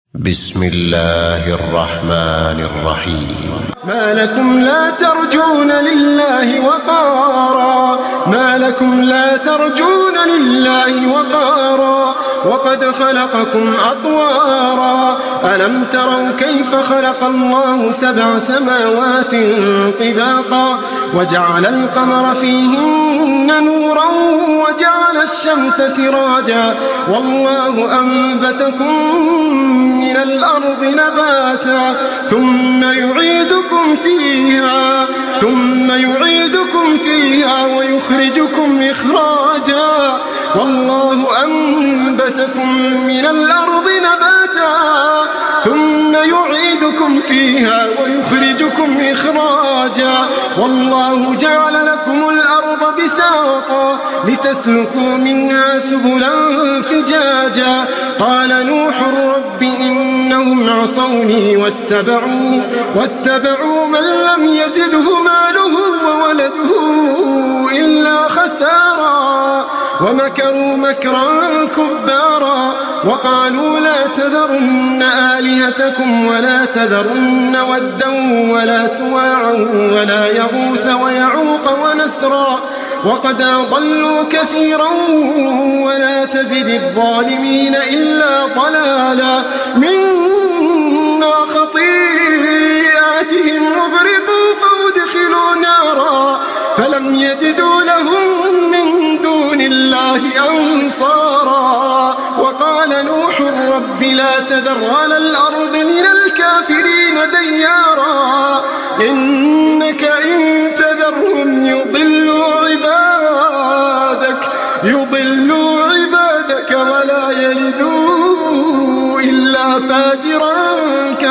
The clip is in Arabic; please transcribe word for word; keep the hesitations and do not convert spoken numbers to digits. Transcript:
بسم الله الرحمن الرحيم. ما لكم لا ترجون لله وقارا ما لكم لا ترجون لله وقارا وقد خلقكم أطوارا ألم تروا كيف خلق الله سبع سماوات طباقا وجعل القمر فيهن نورا وجعل الشمس سراجا والله أنبتكم من الأرض نباتا ثم يعيدكم فيها ثم يعيدكم فيها ويخرجكم إخراجا والله أنبتكم من الأرض نباتا ثم يعيدكم فيها ويخرجكم إخراجا والله جعل لكم الأرض بساطا لتسلكوا منها سبلا فجاجا قال نوح رب إنهم عصوني واتبعوا, واتبعوا من لم يزده ماله وولده إلا خسارا ومكروا مكرا كبارا وقالوا لا تذرن آلهتكم ولا تذرن ودا ولا سواعا ولا يغوث ويعوق ونسرا وقد أضلوا كثيرا ولا تزد الظالمين إلا ضلالا منا خطيئاتهم أغرقوا فأدخلوا نارا فلم يجدوا لهم من دون الله أنصارا وقال نوح رب لا تذر على الأرض من الكافرين ديارا إنك إن تذرهم يضلوا عبادك يضلوا عبادك ولا يلدوا إلا فاجرا